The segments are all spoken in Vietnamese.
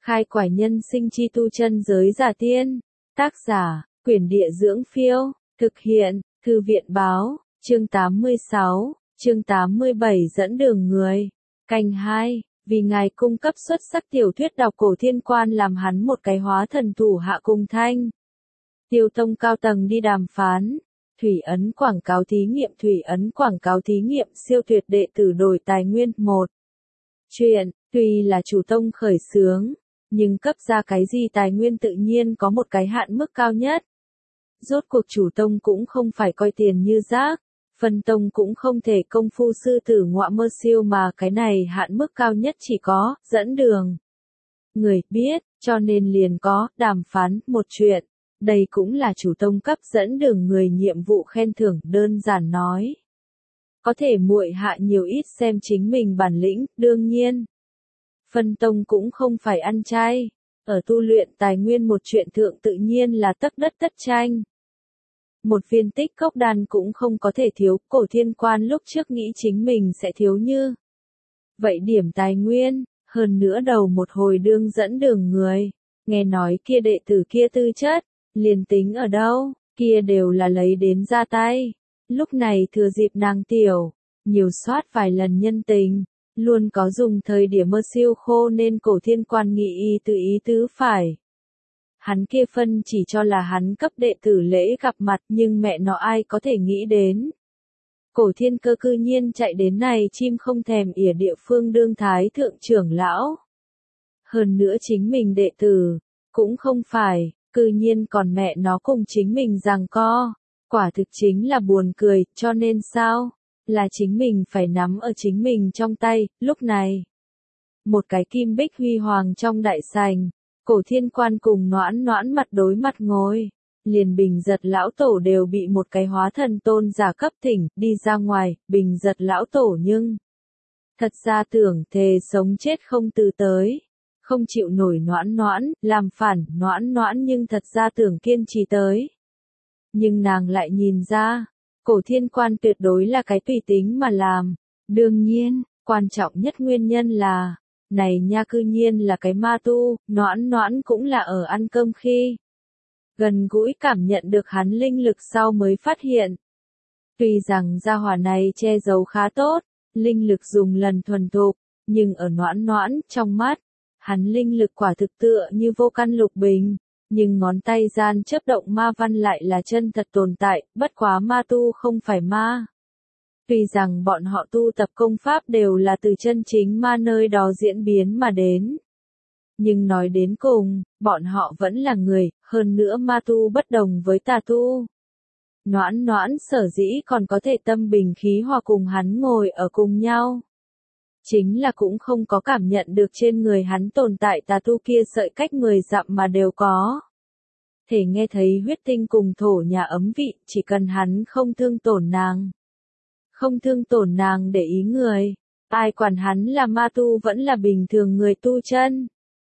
Khai quải nhân sinh chi tu chân giới giả tiên. Tác giả, Quyển Địa Dưỡng Phiêu. Thực hiện, Thư viện Báo. Chương 86, chương 87 dẫn đường người. Canh 2, vì ngài cung cấp xuất sắc tiểu thuyết đọc cổ thiên quan làm hắn một cái hóa thần thủ hạ cùng thanh. Tiêu tông cao tầng đi đàm phán. Thủy ấn quảng cáo thí nghiệm siêu tuyệt đệ tử đổi tài nguyên 1. Chuyện, tuy là chủ tông khởi xướng, nhưng cấp ra cái gì tài nguyên tự nhiên có một cái hạn mức cao nhất. Rốt cuộc chủ tông cũng không phải coi tiền như rác, phân tông cũng không thể công phu sư tử ngọa mơ siêu mà cái này hạn mức cao nhất chỉ có, dẫn đường. Người biết, cho nên liền có, đàm phán, một chuyện. Đây cũng là chủ tông cấp dẫn đường người nhiệm vụ khen thưởng đơn giản nói. Có thể muội hạ nhiều ít xem chính mình bản lĩnh, đương nhiên. Phân tông cũng không phải ăn chay. Ở tu luyện tài nguyên một chuyện thượng tự nhiên là tất đất tất tranh. Một viên tích cốc đan cũng không có thể thiếu, cổ thiên quan lúc trước nghĩ chính mình sẽ thiếu như. Vậy điểm tài nguyên, hơn nữa đầu một hồi đương dẫn đường người. Nghe nói kia đệ tử kia tư chất, liền tính ở đâu, kia đều là lấy đến ra tay. Lúc này thừa dịp nàng tiểu, nhiều soát vài lần nhân tình, luôn có dùng thời điểm mơ siêu khô nên cổ thiên quan nghị ý tứ phải. Hắn kia phân chỉ cho là hắn cấp đệ tử lễ gặp mặt nhưng mẹ nó ai có thể nghĩ đến. Cổ thiên cơ cư nhiên chạy đến này chim không thèm ỉa địa phương đương thái thượng trưởng lão. Hơn nữa chính mình đệ tử, cũng không phải, cư nhiên còn mẹ nó cùng chính mình giằng co. Quả thực chính là buồn cười, cho nên sao? Là chính mình phải nắm ở chính mình trong tay, lúc này. Một cái kim bích huy hoàng trong đại sành, cổ thiên quan cùng noãn noãn mặt đối mặt ngồi. Liền bình giật lão tổ đều bị một cái hóa thần tôn giả cấp thỉnh, đi ra ngoài, bình giật lão tổ nhưng. Thật ra tưởng thề sống chết không từ tới. Không chịu nổi noãn noãn, làm phản noãn noãn nhưng thật ra tưởng kiên trì tới. Nhưng nàng lại nhìn ra, cổ thiên quan tuyệt đối là cái tùy tính mà làm. Đương nhiên, quan trọng nhất nguyên nhân là, này nha cư nhiên là cái ma tu, noãn noãn cũng là ở ăn cơm khi. Gần gũi cảm nhận được hắn linh lực sau mới phát hiện. Tuy rằng gia hỏa này che giấu khá tốt, linh lực dùng lần thuần thục, nhưng ở noãn noãn trong mắt, hắn linh lực quả thực tựa như vô căn lục bình. Nhưng ngón tay gian chớp động ma văn lại là chân thật tồn tại, bất quá ma tu không phải ma. Tuy rằng bọn họ tu tập công pháp đều là từ chân chính ma nơi đó diễn biến mà đến. Nhưng nói đến cùng, bọn họ vẫn là người, hơn nữa ma tu bất đồng với tà tu. Noãn noãn sở dĩ còn có thể tâm bình khí hòa cùng hắn ngồi ở cùng nhau. Chính là cũng không có cảm nhận được trên người hắn tồn tại tà tu kia sợi cách 10 dặm mà đều có. Thể nghe thấy huyết tinh cùng thổ nhà ấm vị, chỉ cần hắn không thương tổn nàng. Không thương tổn nàng để ý người. Ai quản hắn là ma tu vẫn là bình thường người tu chân.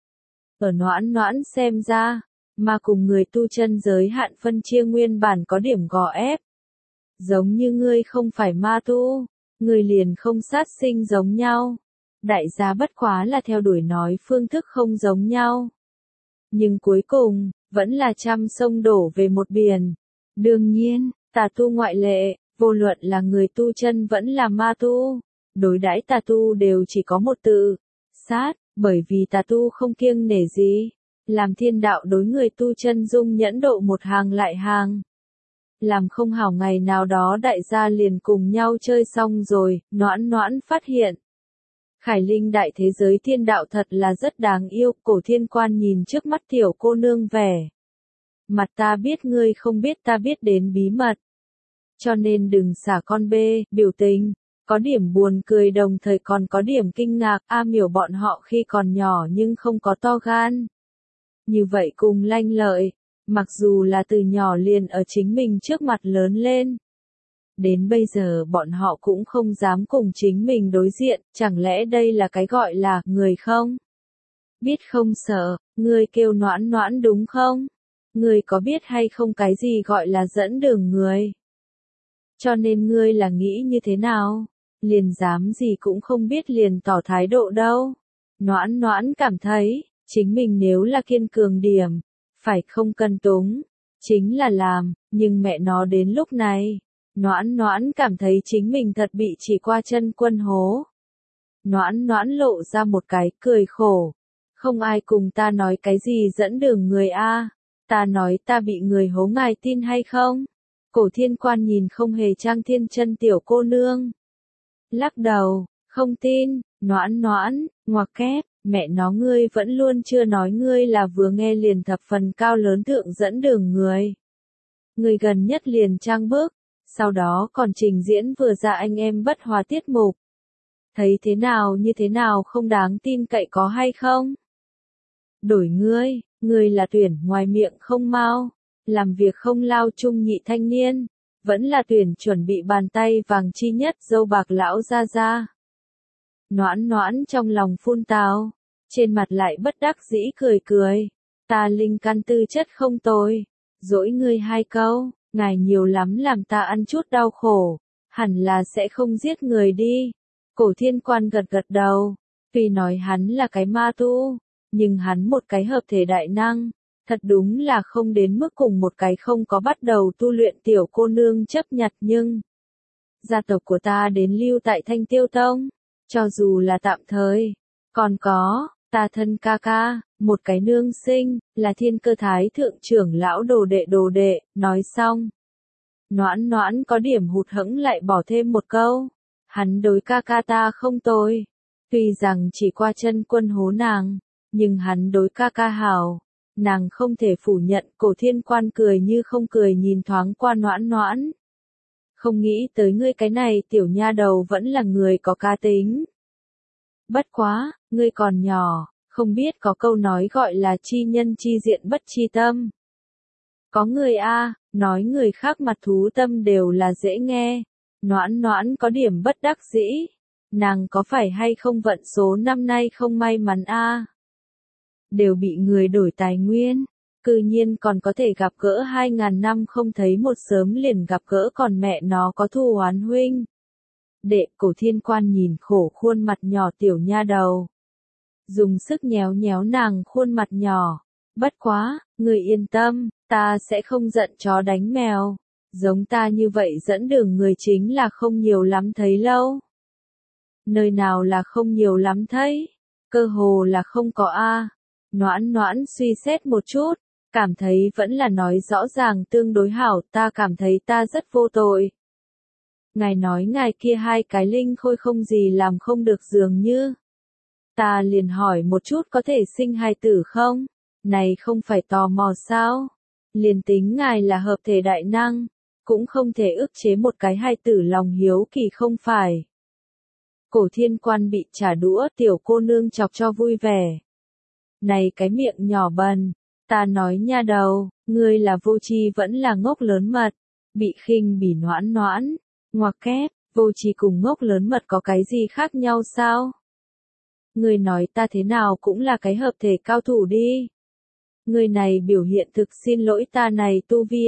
Ở noãn noãn xem ra, ma cùng người tu chân giới hạn phân chia nguyên bản có điểm gò ép. Giống như ngươi không phải ma tu. Người liền không sát sinh giống nhau. Đại gia bất quá là theo đuổi nói phương thức không giống nhau. Nhưng cuối cùng, vẫn là trăm sông đổ về một biển. Đương nhiên, tà tu ngoại lệ, vô luận là người tu chân vẫn là ma tu. Đối đãi tà tu đều chỉ có một từ, sát, bởi vì tà tu không kiêng nể gì. Làm thiên đạo đối người tu chân dung nhẫn độ một hàng lại hàng. Làm không hảo ngày nào đó đại gia liền cùng nhau chơi xong rồi, noãn noãn phát hiện. Khải linh đại thế giới thiên đạo thật là rất đáng yêu, cổ thiên quan nhìn trước mắt tiểu cô nương vẻ. Mặt ta biết ngươi không biết ta biết đến bí mật. Cho nên đừng xả con bê, biểu tình, có điểm buồn cười đồng thời còn có điểm kinh ngạc, miểu bọn họ khi còn nhỏ nhưng không có to gan. Như vậy cùng lanh lợi. Mặc dù là từ nhỏ liền ở chính mình trước mặt lớn lên. Đến bây giờ bọn họ cũng không dám cùng chính mình đối diện, chẳng lẽ đây là cái gọi là người không? Biết không sợ, ngươi kêu noãn noãn đúng không? Ngươi có biết hay không cái gì gọi là dẫn đường người? Cho nên ngươi là nghĩ như thế nào? Liền dám gì cũng không biết liền tỏ thái độ đâu. Noãn noãn cảm thấy, Chính mình nếu là kiên cường điểm, phải không cân túng, chính là làm, nhưng mẹ nó đến lúc này, Noãn Noãn cảm thấy chính mình thật bị chỉ qua chân quân hố. Noãn Noãn lộ ra một cái cười khổ. Không ai cùng ta nói cái gì dẫn đường người a, ta nói ta bị người hố ngài tin hay không? Cổ Thiên Quan nhìn không hề trang thiên chân tiểu cô nương. Lắc đầu, không tin, Noãn Noãn, ngoặc kép, mẹ nó ngươi vẫn luôn chưa nói ngươi là vừa nghe liền thập phần cao lớn thượng dẫn đường người. Ngươi gần nhất liền trang bức, sau đó còn trình diễn vừa ra anh em bất hòa tiết mục. Thấy thế nào như thế nào không đáng tin cậy có hay không? Đổi ngươi là tuyển ngoài miệng không mau, làm việc không lao chung nhị thanh niên, vẫn là tuyển chuẩn bị bàn tay vàng chi nhất dâu bạc lão ra ra. Noãn Noãn trong lòng phun tào, trên mặt lại bất đắc dĩ cười cười, ta linh căn tư chất không tồi, dỗi ngươi hai câu, ngài nhiều lắm làm ta ăn chút đau khổ, hẳn là sẽ không giết người đi. Cổ Thiên Quan gật gật đầu, tuy nói hắn là cái ma tu, nhưng hắn một cái hợp thể đại năng, thật đúng là không đến mức cùng một cái không có bắt đầu tu luyện tiểu cô nương chấp nhặt nhưng gia tộc của ta đến lưu tại Thanh Tiêu Tông, cho dù là tạm thời, còn có, ta thân ca ca, một cái nương sinh, là Thiên Cơ Thái thượng trưởng lão đồ đệ, nói xong. Noãn Noãn có điểm hụt hẫng lại bỏ thêm một câu, hắn đối ca ca ta không tồi, tuy rằng chỉ qua chân quân hố nàng, nhưng hắn đối ca ca hảo, nàng không thể phủ nhận. Cổ Thiên Quan cười như không cười nhìn thoáng qua Noãn Noãn. Không nghĩ tới ngươi cái này tiểu nha đầu vẫn là người có cá tính. Bất quá, ngươi còn nhỏ, không biết có câu nói gọi là chi nhân chi diện bất chi tâm. Có người nói người khác mặt thú tâm đều là dễ nghe. Noãn Noãn có điểm bất đắc dĩ. Nàng có phải hay không vận số năm nay không may mắn đều bị người đổi tài nguyên, cư nhiên còn có thể gặp gỡ 2000 năm không thấy một sớm liền gặp gỡ còn mẹ nó có thù oán huynh. Đệ. Cổ Thiên Quan nhìn khổ khuôn mặt nhỏ tiểu nha đầu, dùng sức nhéo nhéo nàng khuôn mặt nhỏ, bất quá, người yên tâm, ta sẽ không giận chó đánh mèo, giống ta như vậy dẫn đường người chính là không nhiều lắm thấy lâu. Nơi nào là không nhiều lắm thấy, cơ hồ là không có Noãn Noãn suy xét một chút, cảm thấy vẫn là nói rõ ràng tương đối hảo, ta cảm thấy ta rất vô tội. Ngài nói ngài kia hai cái linh khôi không gì làm không được dường như. Ta liền hỏi một chút có thể sinh hài tử không? Này không phải tò mò sao? Liền tính ngài là hợp thể đại năng, cũng không thể ức chế một cái hài tử lòng hiếu kỳ không phải. Cổ Thiên Quan bị trả đũa tiểu cô nương chọc cho vui vẻ. Này cái miệng nhỏ bần, ta nói nha đầu, ngươi là vô tri vẫn là ngốc lớn mật, bị khinh bỉ. Noãn Noãn, ngoặc kép, vô tri cùng ngốc lớn mật có cái gì khác nhau sao? Ngươi nói ta thế nào cũng là cái hợp thể cao thủ đi. Ngươi này biểu hiện thực xin lỗi ta này tu vi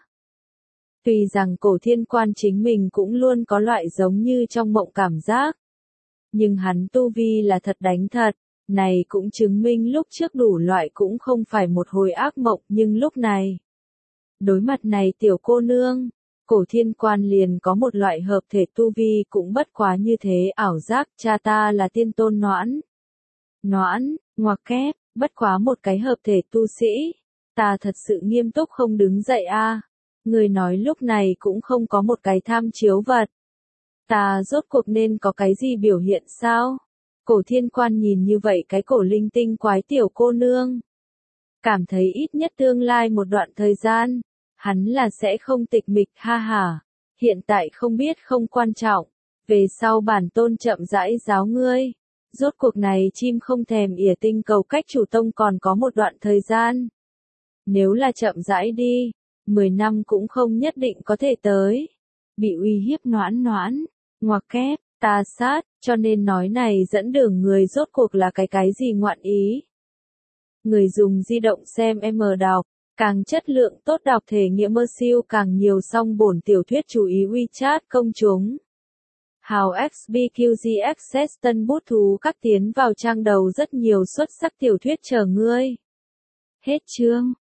Tuy rằng Cổ Thiên Quan chính mình cũng luôn có loại giống như trong mộng cảm giác, nhưng hắn tu vi là thật đánh thật. Này cũng chứng minh lúc trước đủ loại cũng không phải một hồi ác mộng, nhưng lúc này, đối mặt này tiểu cô nương, Cổ Thiên Quan liền có một loại hợp thể tu vi cũng bất quá như thế ảo giác. Cha ta là tiên tôn Noãn Noãn, ngoặc kép, bất quá một cái hợp thể tu sĩ, ta thật sự nghiêm túc không đứng dậy Người nói lúc này cũng không có một cái tham chiếu vật, ta rốt cuộc nên có cái gì biểu hiện sao? Cổ Thiên Quan nhìn như vậy cái cổ linh tinh quái tiểu cô nương, cảm thấy ít nhất tương lai một đoạn thời gian, hắn là sẽ không tịch mịch ha ha. Hiện tại không biết không quan trọng, về sau bản tôn chậm rãi giáo ngươi. Rốt cuộc này chim không thèm ỉa tinh cầu cách chủ tông còn có một đoạn thời gian. Nếu là chậm rãi đi, 10 năm cũng không nhất định có thể tới. Bị uy hiếp. Noãn Noãn, ngoặc kép, ta sát, cho nên nói này dẫn đường người rốt cuộc là cái gì ngoạn ý. Người dùng di động xem M đọc, càng chất lượng tốt đọc thể nghiệm mơ siêu càng nhiều song bổn tiểu thuyết chú ý WeChat công chúng. Hào XBQG Access tân bút thú các tiến vào trang đầu rất nhiều xuất sắc tiểu thuyết chờ ngươi. Hết chương.